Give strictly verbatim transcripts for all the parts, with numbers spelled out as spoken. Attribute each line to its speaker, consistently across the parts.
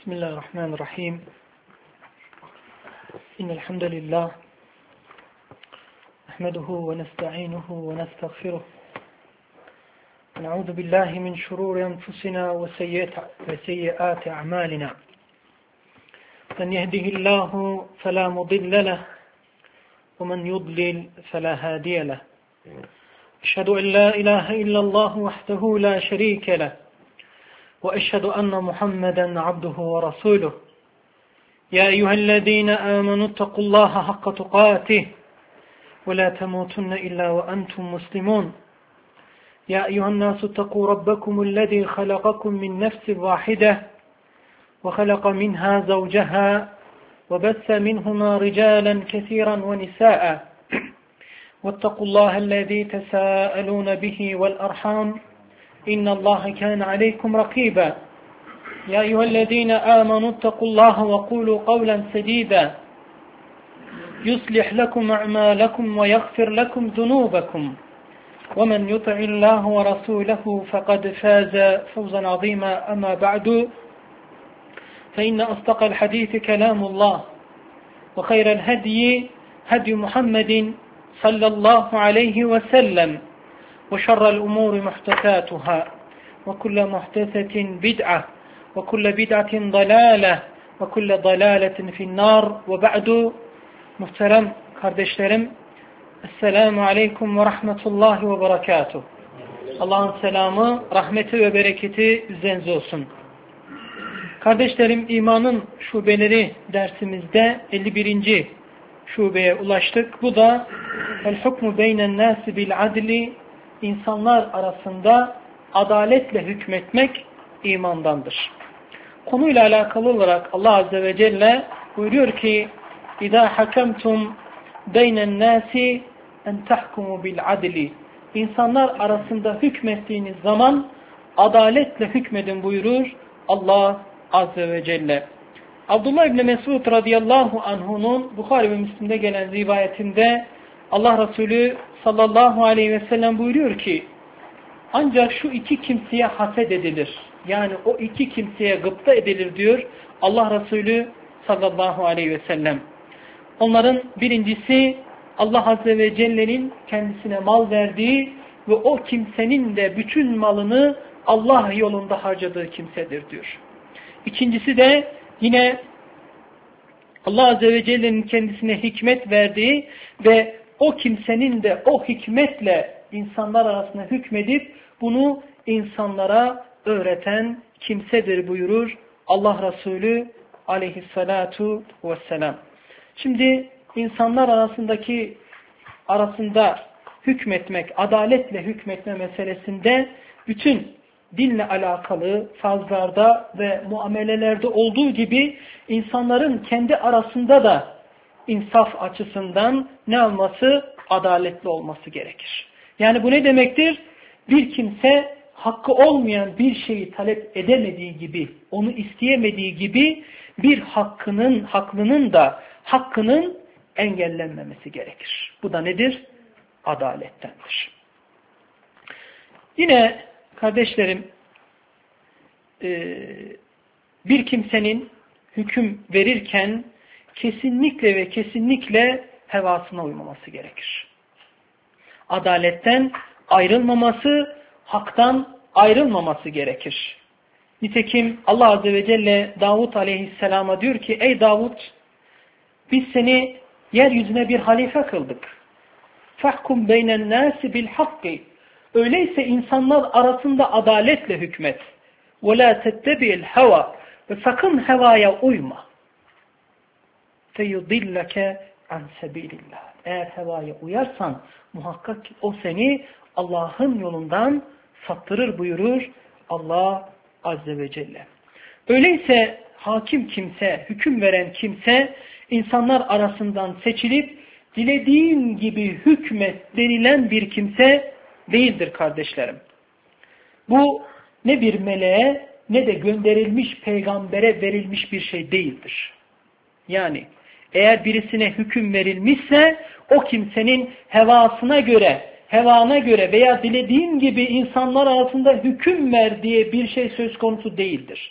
Speaker 1: بسم الله الرحمن الرحيم إن الحمد لله نحمده ونستعينه ونستغفره ونعوذ بالله من شرور أنفسنا وسيئات أعمالنا من يهده الله فلا مضل له ومن يضلل فلا هادي له أشهد أن لا إله إلا الله وحده لا شريك له وأشهد أن محمدا عبده ورسوله يا أيها الذين آمنوا اتقوا الله حق تقاته ولا تموتن إلا وأنتم مسلمون يا أيها الناس اتقوا ربكم الذي خلقكم من نفس واحدة وخلق منها زوجها وبث منهما رجالا كثيرا ونساء واتقوا الله الذي تساءلون به والأرحام إن الله كان عليكم رقيبا يا أيها الذين آمنوا اتقوا الله وقولوا قولا سديدا يصلح لكم أعمالكم ويغفر لكم ذنوبكم ومن يطع الله ورسوله فقد فاز فوزا عظيما أما بعد فإن أصدق الحديث كلام الله وخير الهدي هدي محمد صلى الله عليه وسلم وشر الأمور محدثاتها وكل محدثة بدعة وكل بدعة ضلالة وكل ضلالة في النار وبعد muhterem kardeşlerim Esselamu Aleyküm ve Rahmetullahi ve Berekatuhu. Allah'ın selamı, rahmeti ve bereketi üzerinize olsun. Kardeşlerim, imanın şubeleri dersimizde elli birinci şubeye ulaştık. Bu da El hukmu beynen nasi bil adli, insanlar arasında adaletle hükmetmek imandandır. Konuyla alakalı olarak Allah Azze ve Celle buyuruyor ki İzâ hakemtum beynen nâsi en tahkumu bil adli. İnsanlar arasında hükmettiğiniz zaman adaletle hükmedin buyurur Allah Azze ve Celle. Abdullah İbni Mesud radıyallahu anh'unun Bukhari ve Müslim'de gelen rivayetinde Allah Resulü sallallahu aleyhi ve sellem buyuruyor ki ancak şu iki kimseye haset edilir. Yani o iki kimseye gıpta edilir diyor Allah Resulü sallallahu aleyhi ve sellem. Onların birincisi Allah Azze ve Celle'nin kendisine mal verdiği ve o kimsenin de bütün malını Allah yolunda harcadığı kimsedir diyor. İkincisi de yine Allah Azze ve Celle'nin kendisine hikmet verdiği ve o kimsenin de o hikmetle insanlar arasında hükmedip bunu insanlara öğreten kimsedir buyurur Allah Resulü aleyhissalatu vesselam. Şimdi insanlar arasındaki arasında hükmetmek, adaletle hükmetme meselesinde bütün dinle alakalı fazlarda ve muamelelerde olduğu gibi insanların kendi arasında da insaf açısından ne olması? Adaletli olması gerekir. Yani bu ne demektir? Bir kimse hakkı olmayan bir şeyi talep edemediği gibi, onu isteyemediği gibi bir hakkının, haklının da hakkının engellenmemesi gerekir. Bu da nedir? Adalettendir. Yine kardeşlerim, bir kimsenin hüküm verirken kesinlikle ve kesinlikle hevasına uymaması gerekir. Adaletten ayrılmaması, haktan ayrılmaması gerekir. Nitekim Allah Azze ve Celle Davud Aleyhisselam'a diyor ki ey Davud, biz seni yeryüzüne bir halife kıldık. Fahkum beynen nasi bil hakki. Öyleyse insanlar arasında adaletle hükmet. Ve la tettebi'l heva. Ve sakın hevaya uyma. Feyudilleke an sebilillah. Eğer hevaya uyarsan muhakkak ki o seni Allah'ın yolundan saptırır buyurur Allah Azze ve Celle. Öyleyse hakim kimse, hüküm veren kimse insanlar arasından seçilip dilediğin gibi hükmet denilen bir kimse değildir kardeşlerim. Bu ne bir meleğe ne de gönderilmiş peygambere verilmiş bir şey değildir. Yani eğer birisine hüküm verilmişse o kimsenin hevasına göre, hevana göre veya dilediğin gibi insanlar arasında hüküm ver diye bir şey söz konusu değildir.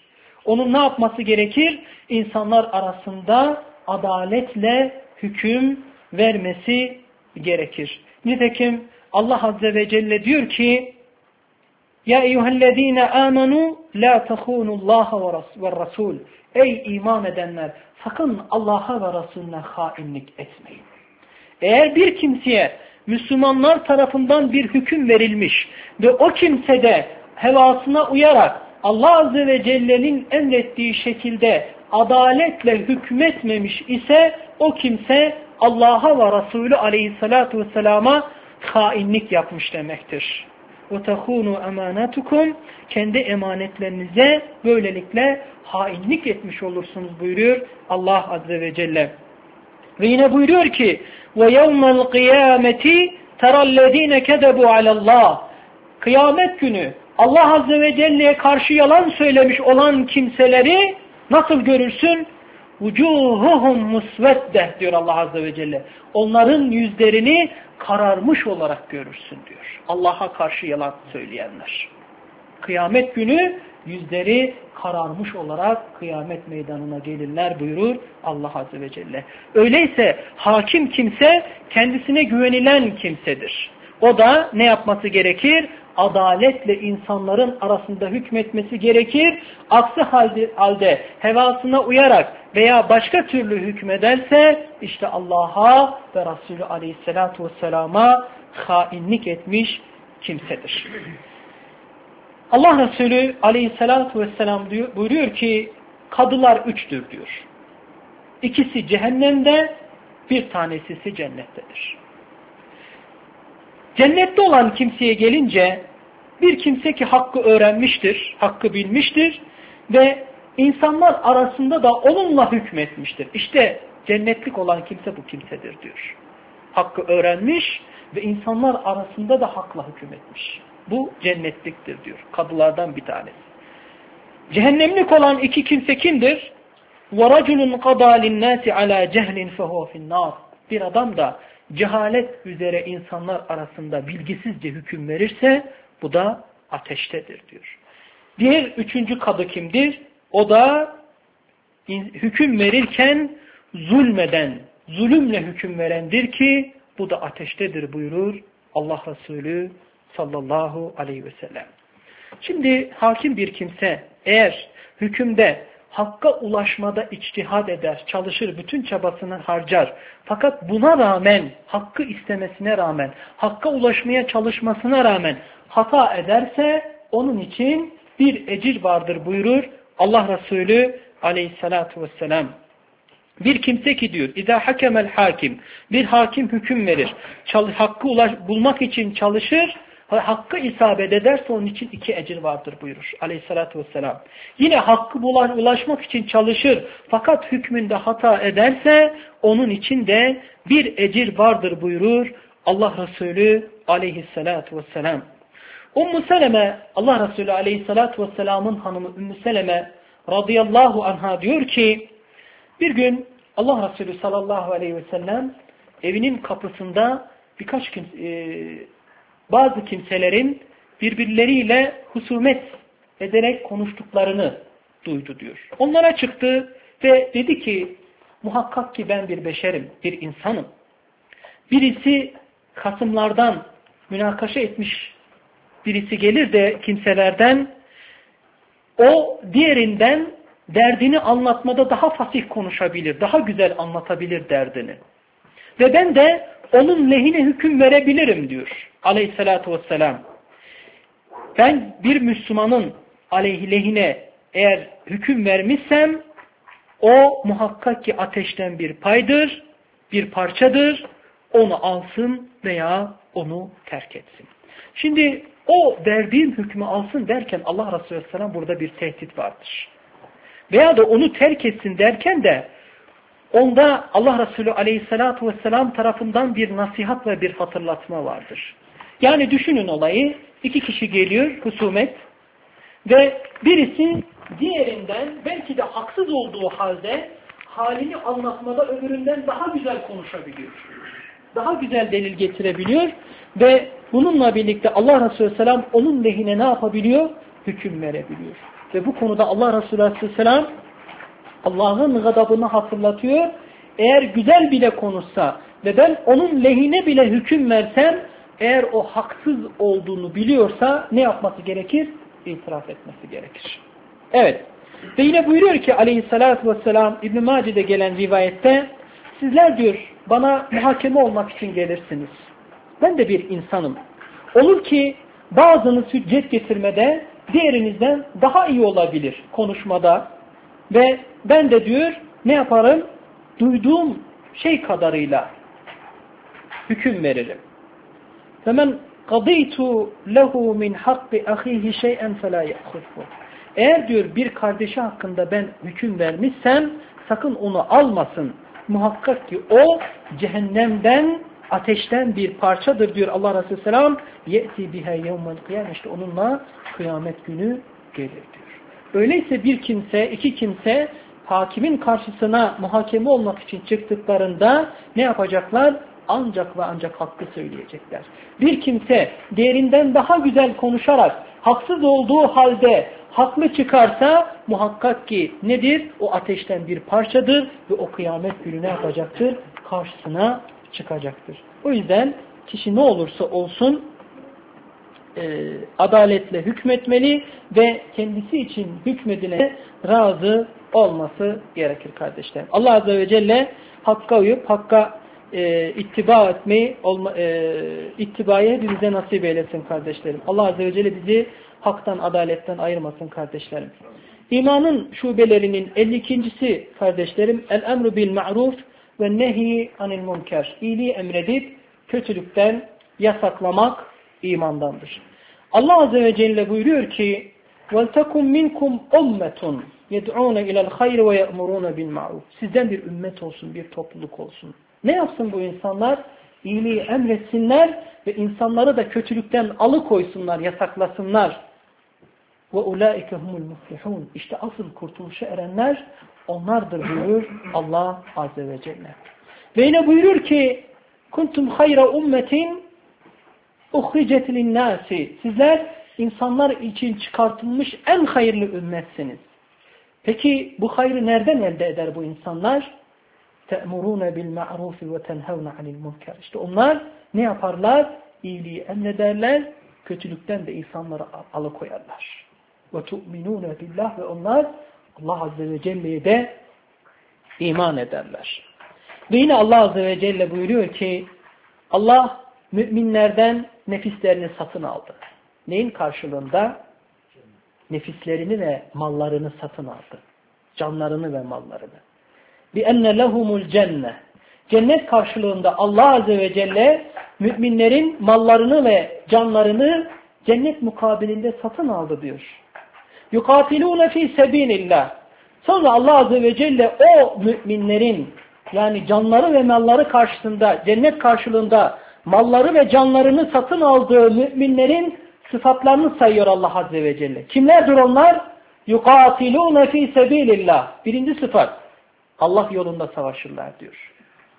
Speaker 1: onun ne yapması gerekir? İnsanlar arasında adaletle hüküm vermesi gerekir. Nitekim Allah Azze ve Celle diyor ki Ya eyyühellezine amenu la tehunullaha ve rasul. Ey iman edenler, sakın Allah'a ve Resulüne hainlik etmeyin. Eğer bir kimseye Müslümanlar tarafından bir hüküm verilmiş ve o kimse de hevasına uyarak Allah Azze ve Celle'nin emrettiği şekilde adaletle hükmetmemiş ise o kimse Allah'a ve Resulü Aleyhisselatü Vesselam'a hainlik yapmış demektir. وَتَخُونُوا اَمَانَاتُكُمْ Kendi emanetlerinize böylelikle hainlik etmiş olursunuz buyuruyor Allah Azze ve Celle. Ve yine buyuruyor ki وَيَوْمَ الْقِيَامَةِ تَرَى الَّذ۪ينَ كَذَبُوا عَلَى اللّٰهِ Kıyamet günü Allah Azze ve Celle'ye karşı yalan söylemiş olan kimseleri nasıl görürsün? وُجُوهُهُمْ مُسْوَدَّهِ diyor Allah Azze ve Celle. Onların yüzlerini kararmış olarak görürsün diyor. Allah'a karşı yalan söyleyenler. Kıyamet günü yüzleri kararmış olarak kıyamet meydanına gelirler buyurur Allah Azze ve Celle. Öyleyse hakim kimse kendisine güvenilen kimsedir. O da ne yapması gerekir? Adaletle insanların arasında hükmetmesi gerekir. Aksi halde, halde hevasına uyarak veya başka türlü hükmederse işte Allah'a ve Resulü Aleyhisselatü Vesselam'a hainlik etmiş kimsedir. Allah Resulü Aleyhisselatü Vesselam diyor, buyuruyor ki kadılar üçtür diyor. İkisi cehennemde, bir tanesi ise cennettedir. Cennette olan kimseye gelince bir kimse ki hakkı öğrenmiştir, hakkı bilmiştir ve insanlar arasında da onunla hükmetmiştir. İşte cennetlik olan kimse bu kimsedir diyor. Hakkı öğrenmiş ve insanlar arasında da hakla hükmetmiş. Bu cennetliktir diyor. Kadılardan bir tanesi. Cehennemlik olan iki kimse kimdir? وَرَجُلٌ قَضَى لِلنَّاسِ عَلَى جَهْلٍ فَهُوَ فِي النَّارِ Bir adam da cehalet üzere insanlar arasında bilgisizce hüküm verirse bu da ateştedir diyor. Diğer üçüncü kadı kimdir? O da hüküm verirken zulmeden, zulümle hüküm verendir ki bu da ateştedir buyurur Allah Resulü sallallahu aleyhi ve sellem. Şimdi hakim bir kimse eğer hükümde hakka ulaşmada içtihad eder, çalışır, bütün çabasını harcar. Fakat buna rağmen, hakkı istemesine rağmen, hakka ulaşmaya çalışmasına rağmen hata ederse onun için bir ecir vardır buyurur Allah Resulü aleyhissalatu vesselam. Bir kimse ki diyor, İzâ hakemel hakim, bir hakim hüküm verir, çalış, hakkı ulaş, bulmak için çalışır, hakkı isabet ederse onun için iki ecir vardır buyurur aleyhissalatü vesselam. Yine hakkı ulaşmak için çalışır fakat hükmünde hata ederse onun için de bir ecir vardır buyurur Allah Resulü aleyhissalatü vesselam. Ümmü Seleme, Allah Resulü aleyhissalatü vesselamın hanımı Ümmü Seleme radıyallahu anha diyor ki bir gün Allah Resulü sallallahu aleyhi ve sellem evinin kapısında birkaç kimse e, bazı kimselerin birbirleriyle husumet ederek konuştuklarını duydu diyor. Onlara çıktı ve dedi ki muhakkak ki ben bir beşerim, bir insanım. Birisi kasımlardan münakaşa etmiş birisi gelir de kimselerden o diğerinden derdini anlatmada daha fasih konuşabilir, daha güzel anlatabilir derdini. Ve ben de onun lehine hüküm verebilirim diyor aleyhissalatü vesselam. Ben bir Müslümanın aleyhine eğer hüküm vermişsem o muhakkak ki ateşten bir paydır, bir parçadır. Onu alsın veya onu terk etsin. Şimdi o verdiğim hükmü alsın derken Allah Resulü Aleyhisselam burada bir tehdit vardır. Veya da onu terk etsin derken de onda Allah Resulü Aleyhisselatü Vesselam tarafından bir nasihat ve bir hatırlatma vardır. Yani düşünün olayı, iki kişi geliyor, husumet ve birisi diğerinden belki de haksız olduğu halde halini anlatmada öbüründen daha güzel konuşabiliyor. Daha güzel delil getirebiliyor ve bununla birlikte Allah Resulü Aleyhisselam onun lehine ne yapabiliyor? Hüküm verebiliyor. Ve bu konuda Allah Resulü Aleyhisselam Allah'ın gadabını hatırlatıyor. Eğer güzel bile konuşsa ve ben onun lehine bile hüküm versem, eğer o haksız olduğunu biliyorsa ne yapması gerekir? İtiraf etmesi gerekir. Evet. Ve yine buyuruyor ki aleyhissalatü vesselam İbn-i Mace'de gelen rivayette, sizler diyor bana muhakeme olmak için gelirsiniz. Ben de bir insanım. Olur ki bazınız hüccet getirmede diğerinizden daha iyi olabilir konuşmada. Ve ben de diyor ne yaparım? Duyduğum şey kadarıyla hüküm veririm. فَمَنْ قَضِيْتُ لَهُ مِنْ حَقِّ أَخِيهِ شَيْئًا فَلَا يَأْخُذْهُ. Eğer diyor bir kardeşi hakkında ben hüküm vermişsem sakın onu almasın. Muhakkak ki o cehennemden, ateşten bir parçadır diyor Allah Resulü Selam. يَأْتِ بِهَا يَوْمَ الْقِيَامِ. İşte onunla kıyamet günü gelir diyor. Öyleyse bir kimse, iki kimse hakimin karşısına muhakeme olmak için çıktıklarında ne yapacaklar? Ancak ve ancak hakkı söyleyecekler. Bir kimse diğerinden daha güzel konuşarak haksız olduğu halde haklı çıkarsa muhakkak ki nedir? O ateşten bir parçadır ve o kıyamet günü ne yapacaktır? Karşısına çıkacaktır. O yüzden kişi ne olursa olsun e, adaletle hükmetmeli ve kendisi için hükmedilene razı olması gerekir kardeşlerim. Allah Azze ve Celle hakka uyup hakka e, ittiba etmeyi olma, e, ittibayı hepimize nasip eylesin kardeşlerim. Allah Azze ve Celle bizi haktan, adaletten ayırmasın kardeşlerim. İmanın şubelerinin elli ikincisi kardeşlerim, el-emru bil ma'ruf ve nehi anil münker. İyiliği emredip kötülükten yasaklamak imandandır. Allah Azze ve Celle buyuruyor ki وَلْتَكُمْ مِنْكُمْ اُمَّةٌ يَدْعُونَ اِلَى الْخَيْرِ وَيَأْمُرُونَ بِالْمَعْرُوفِ. Sizden bir ümmet olsun, bir topluluk olsun. Ne yapsın bu insanlar? İyiliği emretsinler ve insanları da kötülükten alıkoysunlar, yasaklasınlar. وَاُولَٰئِكَ هُمُ الْمُفْلِحُونَ. İşte asıl kurtuluşa erenler onlardır buyuruyor Allah Azze ve Celle. Ve yine buyuruyor ki kuntum hayra ummetin uhricet linnâsi. Sizler insanlar için çıkartılmış en hayırlı ümmetsiniz. Peki bu hayrı nereden elde eder bu insanlar? Te'murûne bil ma'rufi ve tenhevne anil münker. İşte onlar ne yaparlar? İyiliği emrederler, kötülükten de insanları alıkoyarlar. Ve tu'minûne billah ve onlar Allah Azze ve Celle'ye de iman ederler. Ve yine Allah Azze ve Celle buyuruyor ki Allah müminlerden nefislerini satın aldı. Neyin karşılığında? Nefislerini ve mallarını satın aldı. Canlarını ve mallarını. بِأَنَّ لَهُمُ الْجَنَّةِ. Cennet karşılığında Allah Azze ve Celle müminlerin mallarını ve canlarını cennet mukabilinde satın aldı diyor. يُقَاتِلُونَ ف۪ي سَب۪ينِ اللّٰهِ. Sonra Allah Azze ve Celle o müminlerin yani canları ve malları karşısında cennet karşılığında malları ve canlarını satın aldığı müminlerin sıfatlarını sayıyor Allah Azze ve Celle. Kimlerdir onlar? يُقَاتِلُونَ ف۪ي سَب۪يلِ اللّٰهِ. Birinci sıfat. Allah yolunda savaşırlar diyor.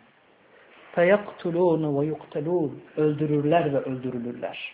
Speaker 1: فَيَقْتُلُونَ وَيُقْتَلُونَ. Öldürürler ve öldürülürler.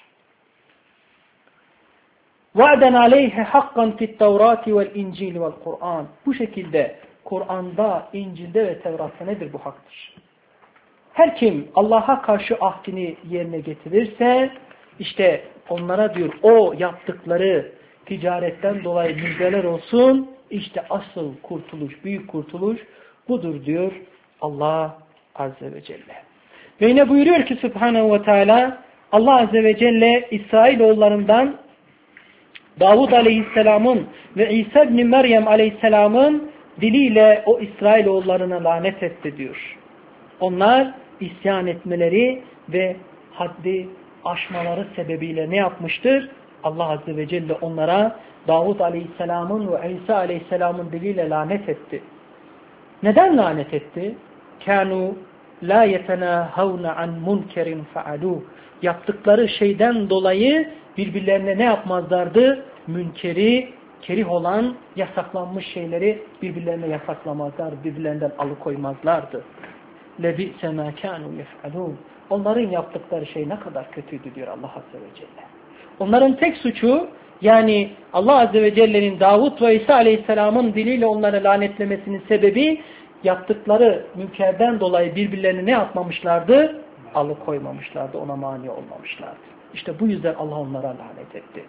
Speaker 1: وَعْدًا عَلَيْهِ حَقًّا فِي التَّوْرَاتِ وَالْاِنْجِيلِ وَالْقُرْآنِ. Bu şekilde Kur'an'da, İncil'de ve Tevrat'ta nedir bu haktır? Her kim Allah'a karşı ahdini yerine getirirse işte onlara diyor o yaptıkları ticaretten dolayı müjdeler olsun. İşte asıl kurtuluş, büyük kurtuluş budur diyor Allah Azze ve Celle. Ve yine buyuruyor ki Subhanahu ve Teala Allah Azze ve Celle İsrailoğullarından Davud Aleyhisselam'ın ve İsa ibn Meryem Aleyhisselam'ın diliyle o İsrailoğullarına lanet etti diyor. Onlar isyan etmeleri ve haddi aşmaları sebebiyle ne yapmıştır? Allah Azze ve Celle onlara Davud Aleyhisselam'ın ve İsa Aleyhisselam'ın diliyle lanet etti. Neden lanet etti? Kânû lâ yetenâhavne an munkerin fealû. Yaptıkları şeyden dolayı birbirlerine ne yapmazlardı? Münkeri, kerih olan, yasaklanmış şeyleri birbirlerine yasaklamazlardı, birbirlerinden alıkoymazlardı. لَبِئْسَ مَا كَانُوا يَفْعَلُونَ. Onların yaptıkları şey ne kadar kötüydü diyor Allah Azze ve Celle. Onların tek suçu, yani Allah Azze ve Celle'nin Davud ve İsa Aleyhisselam'ın diliyle onları lanetlemesinin sebebi, yaptıkları münkerden dolayı birbirlerini ne yapmamışlardı? Alıkoymamışlardı, ona mani olmamışlardı. İşte bu yüzden Allah onlara lanet etti.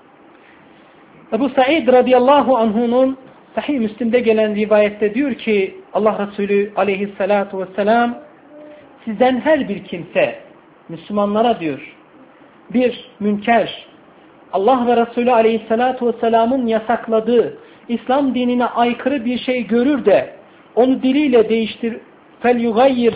Speaker 1: Ebu Said radıyallahu anh'unun Sahih Müslim'de gelen rivayette diyor ki, Allah Resulü aleyhissalatu vesselam, sizden her bir kimse, Müslümanlara diyor, bir münker, Allah ve Resulü aleyhissalatu vesselamın yasakladığı, İslam dinine aykırı bir şey görür de, onu diliyle değiştir, fel yugayyir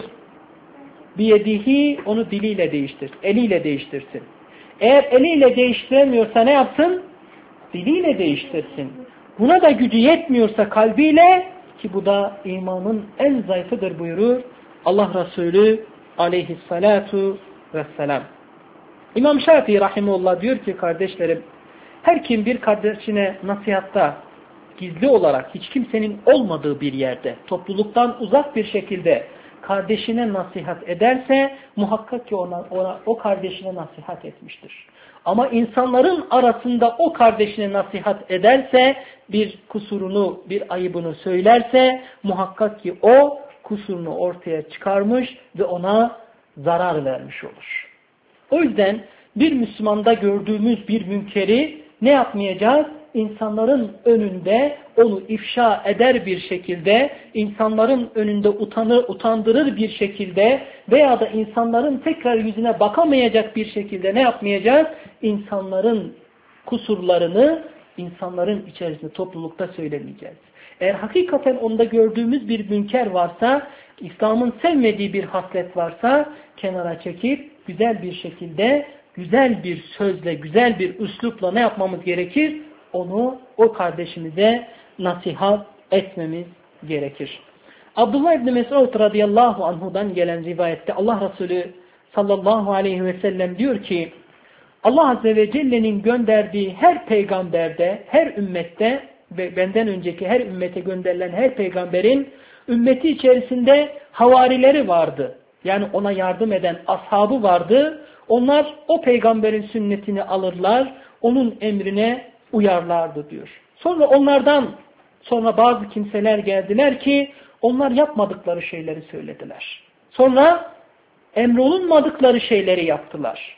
Speaker 1: biyedihi, onu diliyle değiştir, eliyle değiştirsin. Eğer eliyle değiştiremiyorsa ne yapsın? Diliyle değiştirsin. Buna da gücü yetmiyorsa kalbiyle, ki bu da imanın en zayıfıdır buyurur Allah Resulü aleyhissalatu vesselam. İmam Şafii rahimullah diyor ki, kardeşlerim, her kim bir kardeşine nasihatta gizli olarak hiç kimsenin olmadığı bir yerde, topluluktan uzak bir şekilde kardeşine nasihat ederse muhakkak ki ona, ona o kardeşine nasihat etmiştir. Ama insanların arasında o kardeşine nasihat ederse, bir kusurunu, bir ayıbını söylerse muhakkak ki o kusurunu ortaya çıkarmış ve ona zarar vermiş olur. O yüzden bir Müslümanda gördüğümüz bir münkeri ne yapmayacağız? İnsanların önünde onu ifşa eder bir şekilde, insanların önünde utanır, utandırır bir şekilde veya da insanların tekrar yüzüne bakamayacak bir şekilde ne yapmayacağız? İnsanların kusurlarını insanların içerisinde, toplulukta söylemeyeceğiz. Eğer hakikaten onda gördüğümüz bir münker varsa, İslam'ın sevmediği bir haslet varsa kenara çekip güzel bir şekilde, güzel bir sözle, güzel bir üslupla ne yapmamız gerekir? Onu o kardeşimize nasihat etmemiz gerekir. Abdullah İbni Mesud radıyallahu anhudan gelen rivayette Allah Resulü sallallahu aleyhi ve sellem diyor ki, Allah Azze ve Celle'nin gönderdiği her peygamberde, her ümmette ve benden önceki her ümmete gönderilen her peygamberin ümmeti içerisinde havarileri vardı. Yani ona yardım eden ashabı vardı. Onlar o peygamberin sünnetini alırlar, onun emrine uyarlardı diyor. Sonra onlardan sonra bazı kimseler geldiler ki onlar yapmadıkları şeyleri söylediler. Sonra emrolunmadıkları şeyleri yaptılar.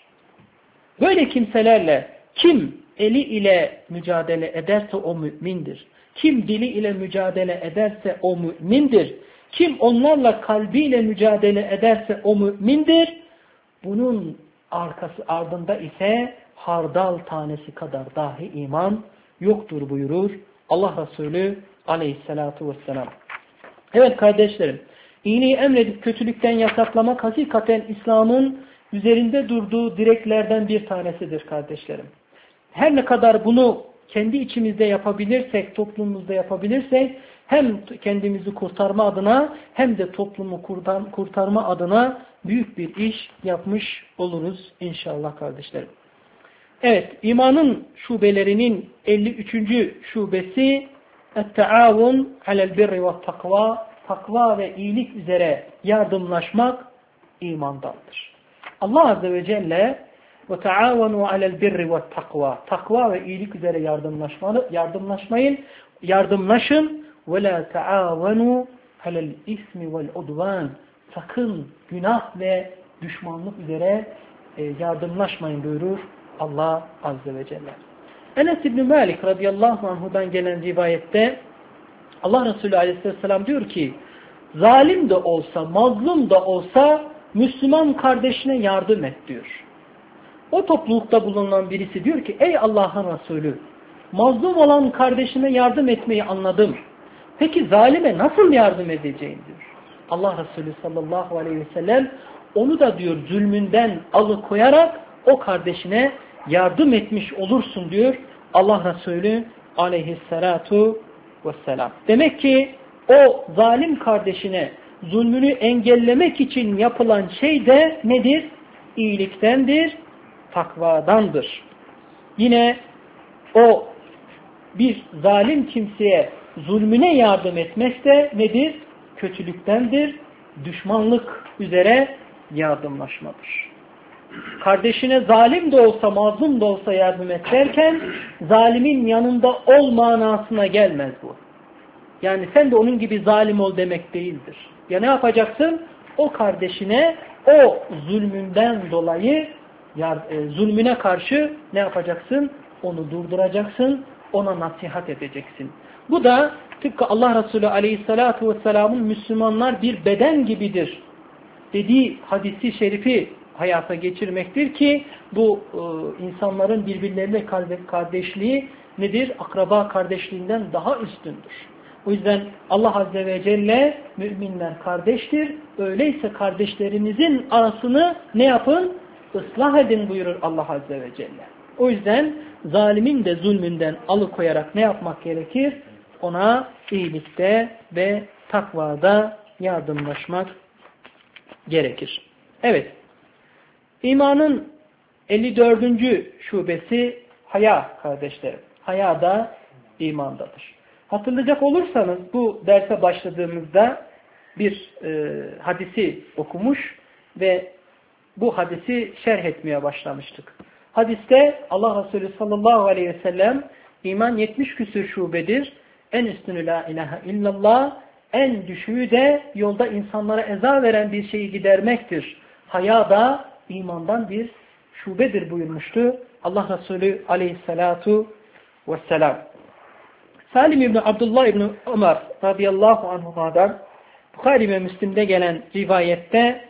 Speaker 1: Böyle kimselerle kim eli ile mücadele ederse o mümindir. Kim dili ile mücadele ederse o mümindir. Kim onlarla kalbiyle mücadele ederse o mümindir. Bunun arkası ardında ise hardal tanesi kadar dahi iman yoktur buyurur Allah Resulü aleyhissalatu vesselam. Evet kardeşlerim, iyiliği emredip kötülükten yasaklamak hakikaten İslam'ın üzerinde durduğu direklerden bir tanesidir kardeşlerim. Her ne kadar bunu kendi içimizde yapabilirsek, toplumumuzda yapabilirsek, hem kendimizi kurtarma adına hem de toplumu kurtarma adına büyük bir iş yapmış oluruz inşallah kardeşlerim. Evet, imanın şubelerinin elli üçüncü şubesi et-taavun alel birri ve takva, takva ve iyilik üzere yardımlaşmak imandandır. Allah Azze ve Celle ve taavunu alel birri ve takva, takva ve iyilik üzere yardımlaşmalı, yardımlaşmayın, yardımlaşın ve la taavunu alel ismi vel udvan, sakın günah ve düşmanlık üzere yardımlaşmayın buyurur Allah Azze ve Celle. Enes İbni Malik radıyallahu anhudan gelen rivayette Allah Resulü aleyhisselam diyor ki, zalim de olsa, mazlum da olsa Müslüman kardeşine yardım et diyor. O toplulukta bulunan birisi diyor ki, ey Allah'ın Resulü, mazlum olan kardeşime yardım etmeyi anladım. Peki zalime nasıl yardım edeceğim diyor. Allah Resulü sallallahu aleyhi ve sellem onu da diyor zulmünden alıkoyarak o kardeşine yardım etmiş olursun diyor Allah Resulü aleyhissalatu vesselam. Demek ki o zalim kardeşine zulmünü engellemek için yapılan şey de nedir? İyiliktendir, takvadandır. Yine o bir zalim kimseye zulmüne yardım etmek de nedir? Kötülüktendir, düşmanlık üzere yardımlaşmadır. kardeşine zalim de olsa, mazlum da olsa yardım et derken zalimin yanında ol manasına gelmez bu. Yani sen de onun gibi zalim ol demek değildir. Ya ne yapacaksın? O kardeşine o zulmünden dolayı zulmüne karşı ne yapacaksın? Onu durduracaksın, ona nasihat edeceksin. Bu da tıpkı Allah Resulü Aleyhisselatü Vesselam'ın Müslümanlar bir beden gibidir dediği hadisi şerifi hayata geçirmektir ki bu e, insanların birbirlerine kardeşliği nedir? Akraba kardeşliğinden daha üstündür. O yüzden Allah Azze ve Celle müminler kardeştir. Öyleyse kardeşlerinizin arasını ne yapın? Islah edin buyurur Allah Azze ve Celle. O yüzden zalimin de zulmünden alıkoyarak ne yapmak gerekir? Ona iyilikte ve takvada yardımlaşmak gerekir. Evet. İmanın elli dördüncü şubesi haya kardeşlerim. Haya da imandadır. Hatırlayacak olursanız bu derse başladığımızda bir e, hadisi okumuş ve bu hadisi şerh etmeye başlamıştık. Hadiste Allah Resulü sallallahu aleyhi ve sellem iman yetmiş küsür şubedir. En üstünü la ilahe illallah, en düşüğü de yolda insanlara eza veren bir şeyi gidermektir. Haya da imandan bir şubedir buyurmuştu Allah Resulü aleyhissalatu vesselam. Salim İbni Abdullah İbni Ömer radıyallahu anhuma'dan Bukhari ve Müslim'de gelen rivayette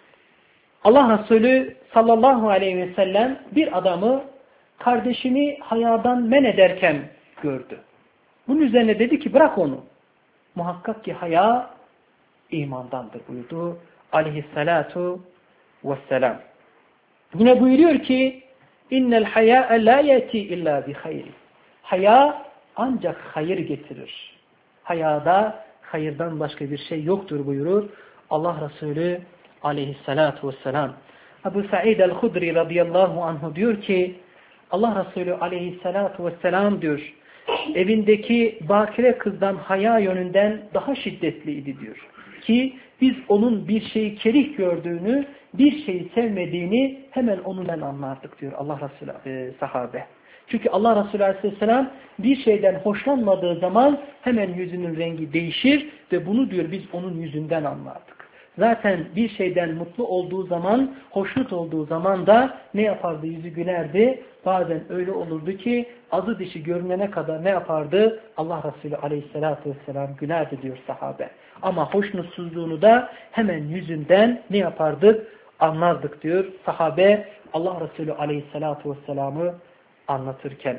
Speaker 1: Allah Resulü sallallahu aleyhi ve sellem bir adamı kardeşini hayadan men ederken gördü. Bunun üzerine dedi ki bırak onu. Muhakkak ki haya imandandır buyurdu aleyhissalatu vesselam. Yine buyuruyor ki innel hayâ'e lâ yeti illâ bi hayri. Haya ancak hayır getirir. Hayada hayırdan başka bir şey yoktur buyurur Allah Resulü aleyhissalatu vesselam. Ebu Sa'id el-Hudri radıyallahu anhu diyor ki Allah Resulü aleyhissalatu vesselam diyor evindeki bakire kızdan haya yönünden daha şiddetliydi diyor. Ki biz onun bir şeyi kerih gördüğünü, bir şeyi sevmediğini hemen onundan anlardık diyor Allah Resulü e, sahabe. Çünkü Allah Resulü aleyhisselam bir şeyden hoşlanmadığı zaman hemen yüzünün rengi değişir ve bunu diyor biz onun yüzünden anlardık. Zaten bir şeyden mutlu olduğu zaman, hoşnut olduğu zaman da ne yapardı? Yüzü gülerdi. Bazen öyle olurdu ki azı dişi görünene kadar ne yapardı? Allah Resulü aleyhissalatü vesselam gülerdi diyor sahabe. Ama hoşnutsuzluğunu da hemen yüzünden ne yapardık? Anlardık diyor sahabe Allah Resulü aleyhissalatü vesselam'ı anlatırken.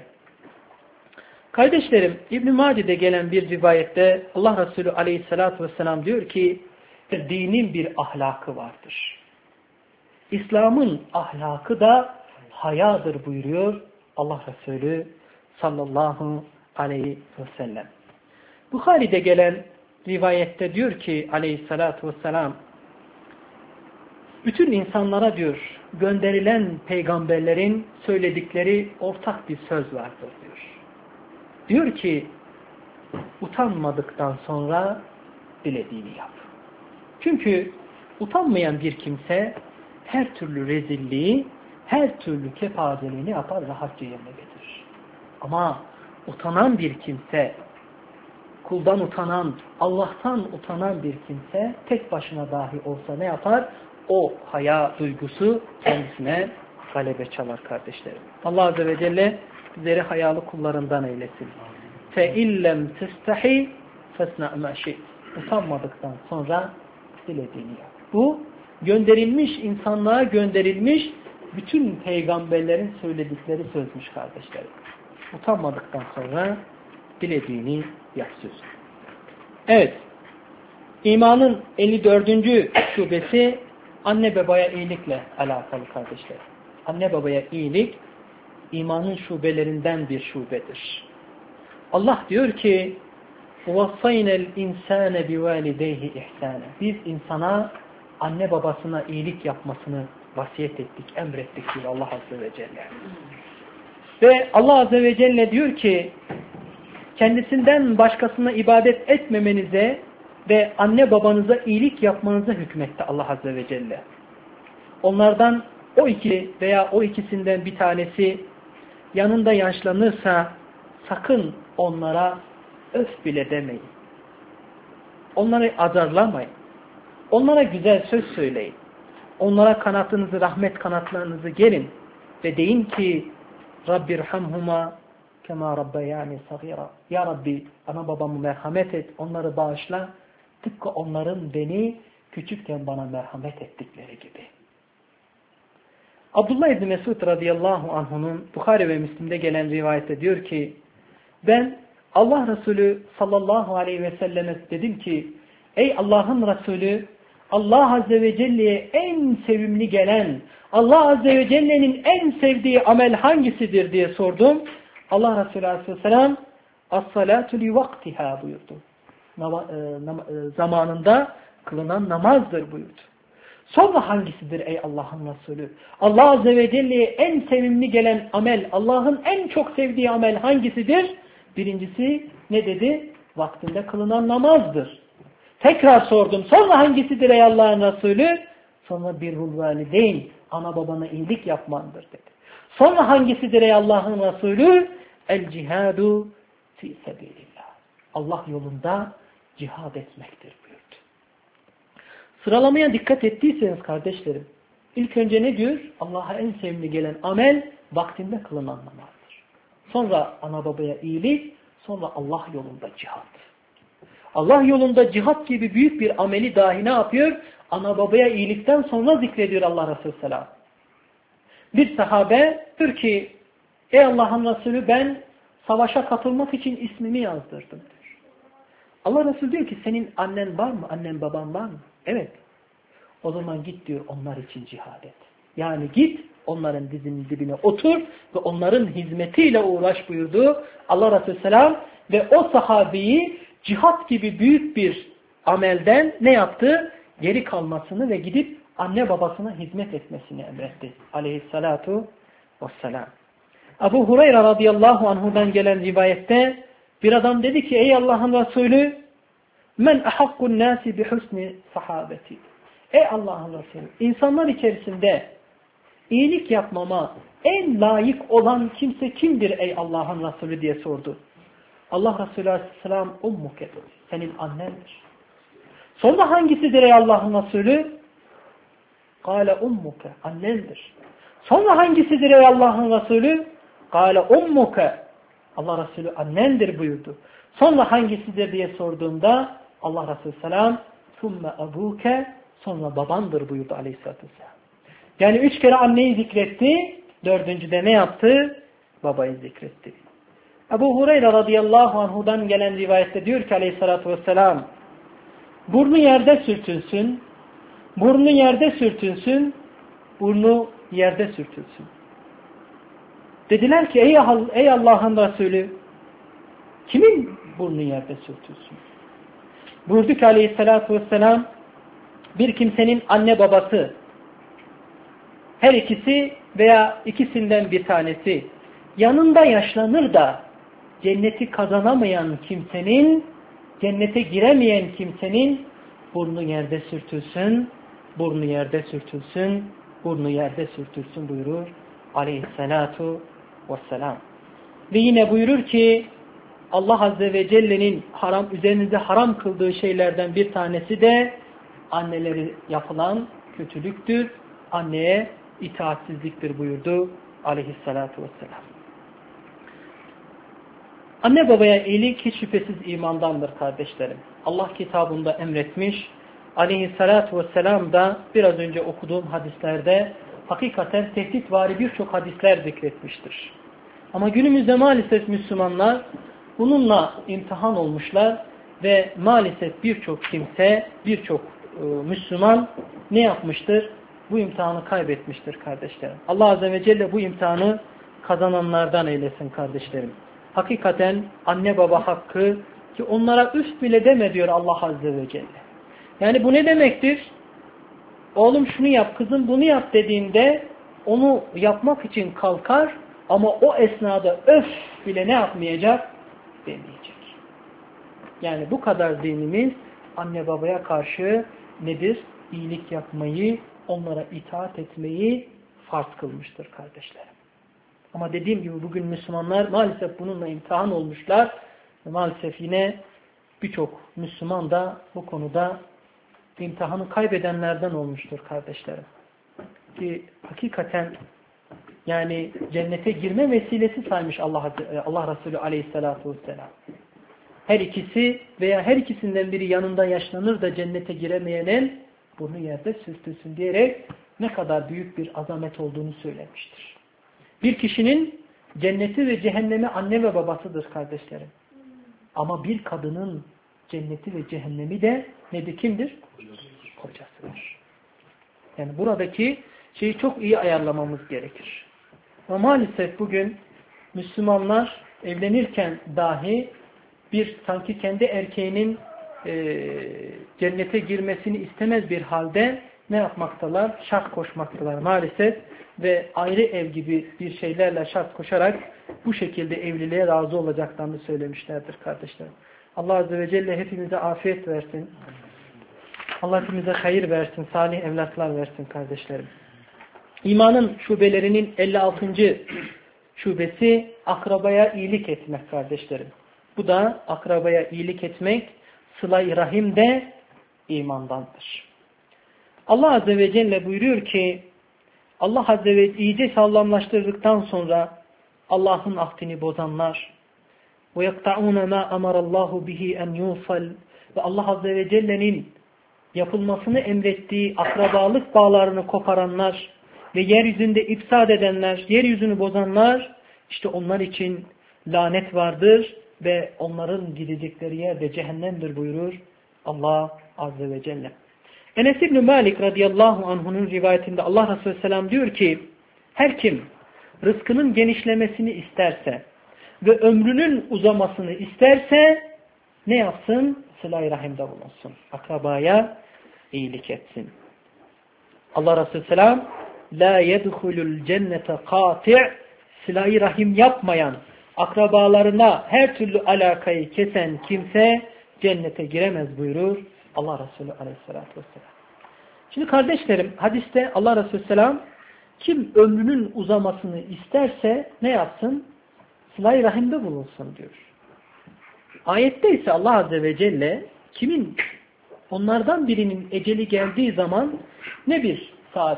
Speaker 1: Kardeşlerim İbn-i Mace'de gelen bir rivayette Allah Resulü aleyhissalatü vesselam diyor ki dinin bir ahlakı vardır. İslam'ın ahlakı da hayadır buyuruyor Allah Resulü sallallahu aleyhi ve sellem. Bukhari'de gelen rivayette diyor ki aleyhissalatu vesselam bütün insanlara diyor gönderilen peygamberlerin söyledikleri ortak bir söz vardır diyor. Diyor ki utanmadıktan sonra dilediğini yap. Çünkü utanmayan bir kimse her türlü rezilliği, her türlü kefazeliğini yapar, rahatça yerine getirir. Ama utanan bir kimse, kuldan utanan, Allah'tan utanan bir kimse tek başına dahi olsa ne yapar? O haya duygusu kendisine galebe çalar kardeşlerim. Allah Azze ve Celle bizleri hayalı kullarından eylesin. فَاِلَّمْ تَسْتَحِي فَاسْنَعْ مَا شِئْتِ. Utanmadıktan sonra dilediğini yap. Bu gönderilmiş, insanlığa gönderilmiş bütün peygamberlerin söyledikleri sözmüş kardeşlerim. Utanmadıktan sonra dilediğini yap sözü. Evet. İmanın elli dördüncü şubesi anne babaya iyilikle alakalı kardeşlerim. Anne babaya iyilik imanın şubelerinden bir şubedir. Allah diyor ki وَصَّيْنَ الْاِنْسَانَ بِوَالِدَيْهِ اِحْسَانًا. Biz insana anne babasına iyilik yapmasını vasiyet ettik, emrettik diyor Allah Azze ve Celle. Ve Allah Azze ve Celle diyor ki kendisinden başkasına ibadet etmemenize ve anne babanıza iyilik yapmanıza hükmetti Allah Azze ve Celle. Onlardan o iki veya o ikisinden bir tanesi yanında yaşlanırsa sakın onlara öf bile demeyin. Onları azarlamayın. Onlara güzel söz söyleyin. Onlara kanatınızı, rahmet kanatlarınızı gerin ve deyin ki Rabbirhamhuma kema rabbayani sagira. Ya Rabbi, ana babamı merhamet et, onları bağışla. Tıpkı onların beni küçükken bana merhamet ettikleri gibi. Abdullah İbni Mesud radıyallahu anh'unun Bukhari ve Müslim'de gelen rivayette diyor ki, ben Allah Resulü sallallahu aleyhi ve selleme dedim ki, ey Allah'ın Resulü, Allah Azze ve Celle'ye en sevimli gelen, Allah Azze ve Celle'nin en sevdiği amel hangisidir diye sordum. Allah Resulü Aleyhisselam as-salatu li vaktiha buyurdu. Nama, e, nama, e, zamanında kılınan namazdır buyurdu. Sonra hangisidir ey Allah'ın Resulü? Allah Azze ve Celle'ye en sevimli gelen amel, Allah'ın en çok sevdiği amel hangisidir? Birincisi ne dedi? Vaktinde kılınan namazdır. Tekrar sordum. Sonra hangisidir ey Allah'ın Resulü? Sonra birrul valideyn, ana babana iyilik yapmandır dedi. Sonra hangisidir ey Allah'ın Resulü? El cihadu fi sebilillah. Allah yolunda cihad etmektir buyurdu. Sıralamaya dikkat ettiyseniz kardeşlerim, ilk önce ne diyor? Allah'a en sevimli gelen amel vaktinde kılınan namazdır. Sonra ana babaya iyilik, sonra Allah yolunda cihad. Allah yolunda cihat gibi büyük bir ameli dahi ne yapıyor? Ana babaya iyilikten sonra zikrediyor Allah Resulü Selam. Bir sahabe diyor ki, ey Allah'ın Resulü, ben savaşa katılmak için ismimi yazdırdım diyor. Allah Resulü diyor ki, senin annen var mı? Annen baban var mı? Evet. O zaman git diyor, onlar için cihad et. Yani git onların dizinin dibine otur ve onların hizmetiyle uğraş buyurdu Allah Resulü Selam ve o sahabeyi cihat gibi büyük bir amelden ne yaptı? Geri kalmasını ve gidip anne babasına hizmet etmesini emretti. Aleyhissalatu vesselam. Ebu Hureyre radıyallahu anhudan gelen rivayette bir adam dedi ki, ey Allah'ın Resulü, men ahakkun nasi bi husni sahabeti. Ey Allah'ın Resulü, insanlar içerisinde iyilik yapmama en layık olan kimse kimdir ey Allah'ın Resulü diye sordu. Allah Resulü Aleyhisselam ummuke, senin annendir. Sonra hangisidir ey Allah'ın Resulü? Kâle ummuke, annendir. Sonra hangisidir ey Allah'ın Resulü? Kâle ummuke, Allah Resulü annendir buyurdu. Sonra hangisidir diye sorduğunda Allah Resulü Selam thumme abuke, sonra babandır buyurdu Aleyhisselatü Vesselam. Yani üç kere anneyi zikretti, dördüncüde ne yaptı? Babayı zikretti. Ebu Hureyre radıyallahu anhudan gelen rivayette diyor ki Aleyhisselatü Vesselam, burnu yerde sürtünsün, burnu yerde sürtünsün, burnu yerde sürtünsün. Dediler ki ey, ey Allah'ın Resulü, kimin burnu yerde sürtünsün? Buyurdu ki Aleyhisselatü Vesselam, bir kimsenin anne babası, her ikisi veya ikisinden bir tanesi yanında yaşlanır da cenneti kazanamayan kimsenin, cennete giremeyen kimsenin burnu yerde sürtülsün, burnu yerde sürtülsün, burnu yerde sürtülsün buyurur Aleyhisselatu vesselam. Ve yine buyurur ki Allah Azze ve Celle'nin haram, üzerinize haram kıldığı şeylerden bir tanesi de anneleri yapılan kötülüktür. Anneye itaatsizliktir buyurdu Aleyhisselatu vesselam. Anne babaya iyilik hiç şüphesiz imandandır kardeşlerim. Allah kitabında emretmiş. Aleyhissalatu vesselam da biraz önce okuduğum hadislerde hakikaten tehditvari birçok hadisler zikretmiştir. Ama günümüzde maalesef Müslümanlar bununla imtihan olmuşlar ve maalesef birçok kimse, birçok e, Müslüman ne yapmıştır? Bu imtihanı kaybetmiştir kardeşlerim. Allah Azze ve Celle bu imtihanı kazananlardan eylesin kardeşlerim. Hakikaten anne baba hakkı ki onlara üst bile deme diyor Allah Azze ve Celle. Yani bu ne demektir? Oğlum şunu yap, kızım bunu yap dediğinde onu yapmak için kalkar ama o esnada öf bile ne yapmayacak? Demeyecek. Yani bu kadar dinimiz anne babaya karşı nedir? İyilik yapmayı, onlara itaat etmeyi farz kılmıştır kardeşlerim. Ama dediğim gibi bugün Müslümanlar maalesef bununla imtihan olmuşlar. Ve maalesef yine birçok Müslüman da bu konuda imtihanı kaybedenlerden olmuştur kardeşlerim. Ki hakikaten yani cennete girme vesilesi saymış Allah, Allah Resulü Aleyhisselatü Vesselam. Her ikisi veya her ikisinden biri yanında yaşlanır da cennete giremeyenin burnu yerde sürtülsün diyerek ne kadar büyük bir azamet olduğunu söylemiştir. Bir kişinin cenneti ve cehennemi anne ve babasıdır kardeşlerim. Ama bir kadının cenneti ve cehennemi de ne de kimdir? Kocasıdır. Yani buradaki şeyi çok iyi ayarlamamız gerekir. Ama maalesef bugün Müslümanlar evlenirken dahi bir sanki kendi erkeğinin e, cennete girmesini istemez bir halde ne yapmaktalar? Şart koşmaktalar maalesef ve ayrı ev gibi bir şeylerle şart koşarak bu şekilde evliliğe razı olacaklarını söylemişlerdir kardeşlerim. Allah Azze ve Celle hepimize afiyet versin. Allah hepimize hayır versin, salih evlatlar versin kardeşlerim. İmanın şubelerinin elli altıncı şubesi akrabaya iyilik etmek kardeşlerim. Bu da akrabaya iyilik etmek, sıla-i rahim de imandandır. Allah Azze ve Celle buyuruyor ki, Allah Azze ve iyice sağlamlaştırdıktan sonra Allah'ın ahdini bozanlar وَيَقْتَعُونَ مَا أَمَرَ اللّٰهُ بِهِ اَنْ يُوصَلْ ve Allah Azze ve Celle'nin yapılmasını emrettiği akrabalık bağlarını koparanlar ve yeryüzünde ifsad edenler, yeryüzünü bozanlar, işte onlar için lanet vardır ve onların gidecekleri yer de cehennemdir buyurur Allah Azze ve Celle. Enes İbn Malik radıyallahu anh'unun rivayetinde Allah Resulü selam diyor ki, her kim rızkının genişlemesini isterse ve ömrünün uzamasını isterse ne yapsın? Sıla-i rahimde bulunsun. Akrabaya iyilik etsin. Allah Resulü selam la yedhulul cennete kati' sıla-i rahim yapmayan, akrabalarına her türlü alakayı kesen kimse cennete giremez buyurur Allah Resulü aleyhissalatü vesselam. Şimdi kardeşlerim, hadiste Allah Resulü selam kim ömrünün uzamasını isterse ne yapsın? Sıla-i rahimde bulunsun diyor. Ayette ise Allah Azze ve Celle kimin onlardan birinin eceli geldiği zaman ne bir saat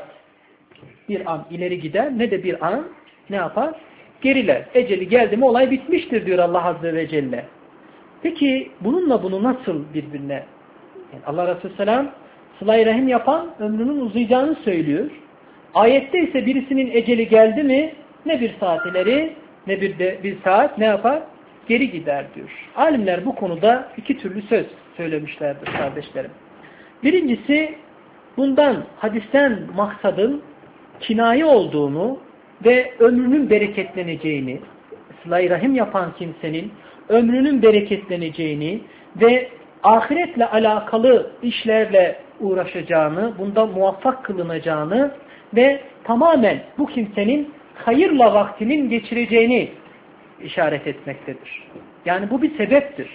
Speaker 1: bir an ileri gider ne de bir an ne yapar? Geriler. Eceli geldi mi olay bitmiştir diyor Allah Azze ve Celle. Peki bununla bunu nasıl birbirine? Yani Allah Resulü selam sıla-i rahim yapan ömrünün uzayacağını söylüyor. Ayette ise birisinin eceli geldi mi ne bir saat ileri ne bir de bir saat ne yapar? Geri gider diyor. Alimler bu konuda iki türlü söz söylemişlerdir kardeşlerim. Birincisi bundan hadisten maksadın kinaye olduğunu ve ömrünün bereketleneceğini, sıla-i rahim yapan kimsenin ömrünün bereketleneceğini ve ahiretle alakalı işlerle uğraşacağını, bunda muvaffak kılınacağını ve tamamen bu kimsenin hayırla vaktinin geçireceğini işaret etmektedir. Yani bu bir sebeptir.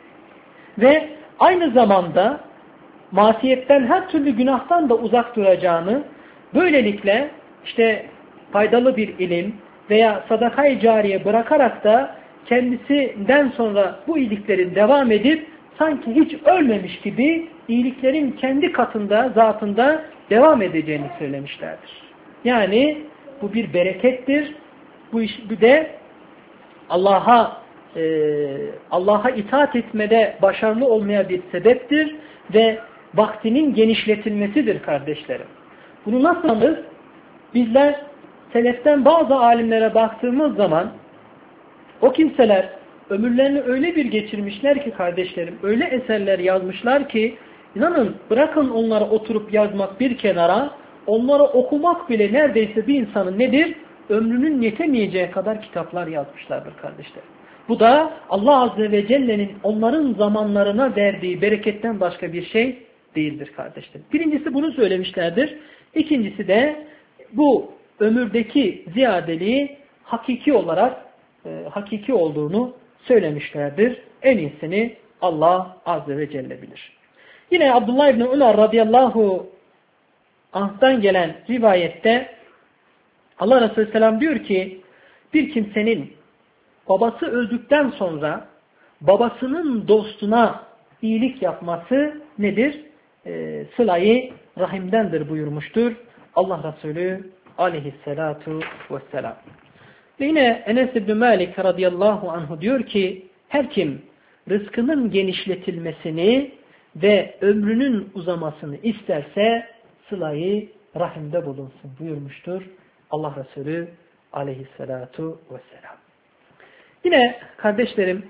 Speaker 1: Ve aynı zamanda masiyetten her türlü günahtan da uzak duracağını, böylelikle işte faydalı bir ilim veya sadaka-i cariye bırakarak da kendisinden sonra bu iyiliklerin devam edip sanki hiç ölmemiş gibi iyiliklerin kendi katında, zatında devam edeceğini söylemişlerdir. Yani bu bir berekettir. Bu iş bir de Allah'a e, Allah'a itaat etmede başarılı olmaya bir sebeptir ve vaktinin genişletilmesidir kardeşlerim. Bunu nasıl anlarız? Bizler seleften bazı alimlere baktığımız zaman o kimseler ömürlerini öyle bir geçirmişler ki kardeşlerim, öyle eserler yazmışlar ki inanın bırakın onlara oturup yazmak bir kenara, onları okumak bile neredeyse bir insanın nedir? Ömrünün yetemeyeceği kadar kitaplar yazmışlardır kardeşlerim. Bu da Allah Azze ve Celle'nin onların zamanlarına verdiği bereketten başka bir şey değildir kardeşlerim. Birincisi bunu söylemişlerdir. İkincisi de bu ömürdeki ziyadeliği hakiki olarak e, hakiki olduğunu söylemişlerdir. En iyisini Allah Azze ve Celle bilir. Yine Abdullah İbni Ömer radıyallahu anh'tan gelen rivayette Allah Resulü Selam diyor ki bir kimsenin babası öldükten sonra babasının dostuna iyilik yapması nedir? E, sıla-i rahimdendir buyurmuştur Allah Resulü aleyhissalatu vesselam. Ve yine Enes İbn Malik radıyallahu anhu diyor ki her kim rızkının genişletilmesini ve ömrünün uzamasını isterse sıla-i rahimde bulunsun buyurmuştur Allah Resulü aleyhissalatu vesselam. Yine kardeşlerim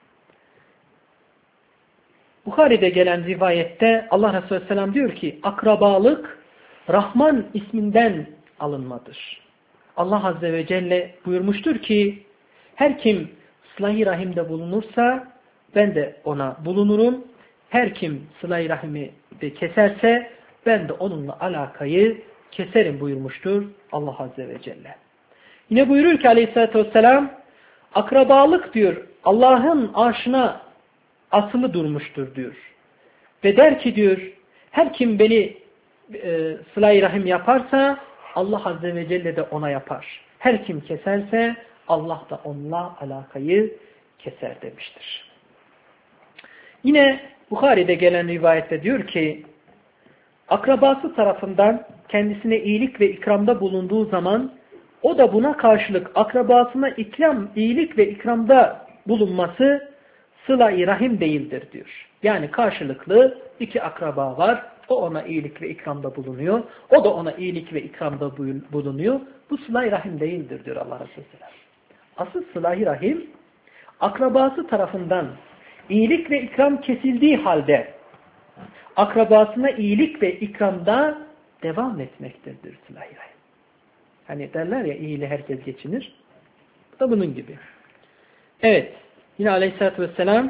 Speaker 1: Bukhari'de gelen rivayette Allah Resulü Selam diyor ki akrabalık Rahman isminden alınmadır. Allah Azze ve Celle buyurmuştur ki her kim sıla-i rahimde bulunursa ben de ona bulunurum. Her kim sıla-i rahimi de keserse ben de onunla alakayı keserim buyurmuştur Allah Azze ve Celle. Yine buyurur ki aleyhissalatü vesselam akrabalık diyor Allah'ın arşına asılı durmuştur diyor. Ve der ki diyor her kim beni e, sıla-i rahim yaparsa Allah Azze ve Celle de ona yapar. Her kim keserse Allah da onunla alakayı keser demiştir. Yine Bukhari'de gelen rivayette diyor ki akrabası tarafından kendisine iyilik ve ikramda bulunduğu zaman o da buna karşılık akrabasına ikram, iyilik ve ikramda bulunması sıla-i rahim değildir diyor. Yani karşılıklı iki akraba var. O ona iyilik ve ikramda bulunuyor. O da ona iyilik ve ikramda bulunuyor. Bu sıla-i rahim değildir diyor Allah Resulü Selam. Asıl sıla-i rahim akrabası tarafından iyilik ve ikram kesildiği halde akrabasına iyilik ve ikramda devam etmektedir sıla-i rahim. Hani derler ya iyiyle herkes geçinir. Bu da bunun gibi. Evet. Yine aleyhissalatü vesselam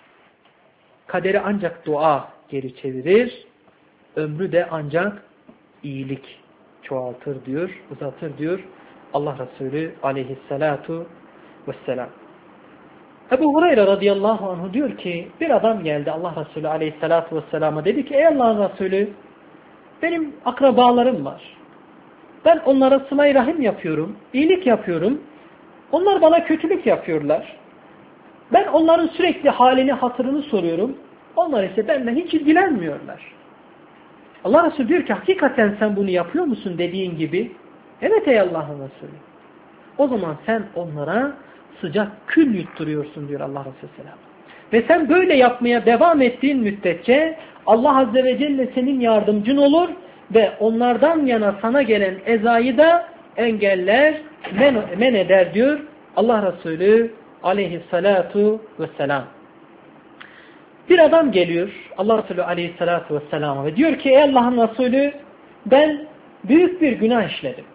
Speaker 1: kaderi ancak dua geri çevirir. Ömrü de ancak iyilik çoğaltır diyor, uzatır diyor Allah Resulü aleyhissalatu vesselam. Ebu Hureyre radıyallahu anh diyor ki bir adam geldi Allah Resulü aleyhissalatu vesselama dedi ki ey Allah'ın Resulü benim akrabalarım var. Ben onlara sıla-i rahim yapıyorum, iyilik yapıyorum. Onlar bana kötülük yapıyorlar. Ben onların sürekli halini, hatırını soruyorum. Onlar ise benimle hiç ilgilenmiyorlar. Allah Resulü diyor ki hakikaten sen bunu yapıyor musun dediğin gibi? Evet ey Allah'ın Resulü. O zaman sen onlara sıcak kül yutturuyorsun diyor Allah Resulü Selam. Ve sen böyle yapmaya devam ettiğin müddetçe Allah Azze ve Celle senin yardımcın olur ve onlardan yana sana gelen ezayı da engeller, men, men eder diyor Allah Resulü aleyhissalatu vesselam. Bir adam geliyor Allah Resulü aleyhissalatu vesselama ve diyor ki ey Allah'ın Resulü ben büyük bir günah işledim.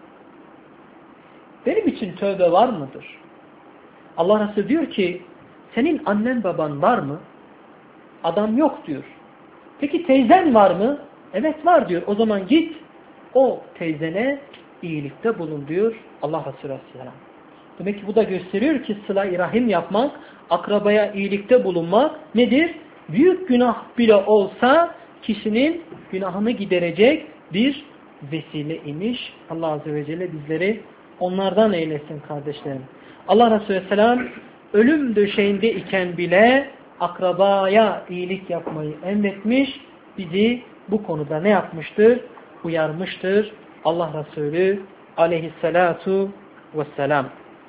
Speaker 1: Benim için tövbe var mıdır? Allah Resulü diyor ki senin annen baban var mı? Adam yok diyor. Peki teyzen var mı? Evet var diyor. O zaman git o teyzene iyilikte bulun diyor Allah Resulü aleyhisselam. Demek ki bu da gösteriyor ki sıla-i rahim yapmak, akrabaya iyilikte bulunmak nedir? Büyük günah bile olsa kişinin günahını giderecek bir vesile imiş. Allah Azze ve Celle bizleri onlardan eylesin kardeşlerim. Allah Resulü Selam ölüm döşeğinde iken bile akrabaya iyilik yapmayı emretmiş. Bizi bu konuda ne yapmıştır? Uyarmıştır. Allah Resulü aleyhissalatu vesselam.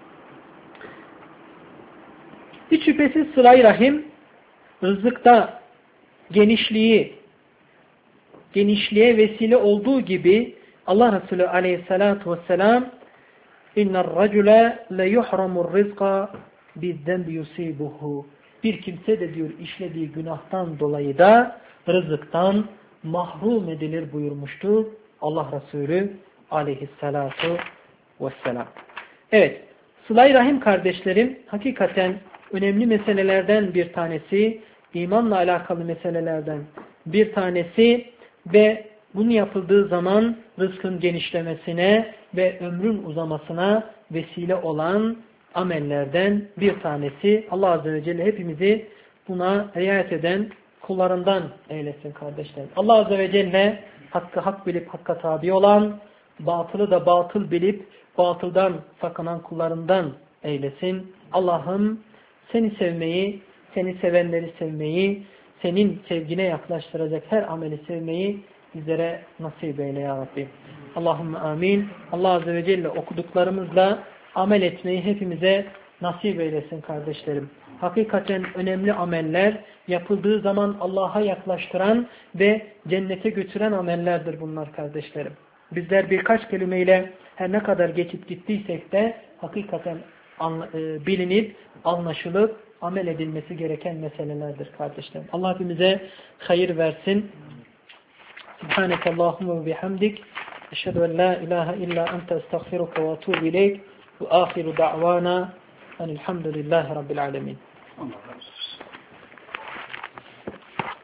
Speaker 1: Hiç şüphesiz sıla-i rahim rızıkta genişliği genişliğe vesile olduğu gibi Allah Resulü aleyhissalatu vesselam اِنَّ الرَّجُلَ لَيُحْرَمُ الرِّزْقَ بِالذَّنْبِ يُصِيبُهُ Bir kimse de diyor işlediği günahtan dolayı da rızıktan mahrum edilir buyurmuştur Allah Resulü aleyhissalatu vesselam. Evet, sıla-i rahim kardeşlerim hakikaten önemli meselelerden bir tanesi, imanla alakalı meselelerden bir tanesi ve bunu yapıldığı zaman rızkın genişlemesine ve ömrün uzamasına vesile olan amellerden bir tanesi. Allah Azze ve Celle hepimizi buna riayet eden kullarından eylesin kardeşlerim. Allah Azze ve Celle hakkı hak bilip hakka tabi olan, batılı da batıl bilip batıldan sakınan kullarından eylesin. Allah'ım seni sevmeyi, seni sevenleri sevmeyi, senin sevgine yaklaştıracak her ameli sevmeyi bizlere nasip eyle ya Rabbi. Allahümme amin. Allah Azze ve Celle okuduklarımızla amel etmeyi hepimize nasip eylesin kardeşlerim. Hakikaten önemli ameller, yapıldığı zaman Allah'a yaklaştıran ve cennete götüren amellerdir bunlar kardeşlerim. Bizler birkaç kelimeyle her ne kadar geçip gittiysek de hakikaten bilinip, anlaşılıp, amel edilmesi gereken meselelerdir kardeşlerim. Allah hepimize hayır versin. Subhaneke Allahümme ve bihamdik. Eşhedü en la ilahe illa ente estağfiruke ve etûbü ileyk. Ve ahiru da'vana enilhamdülillahi rabbil alemin.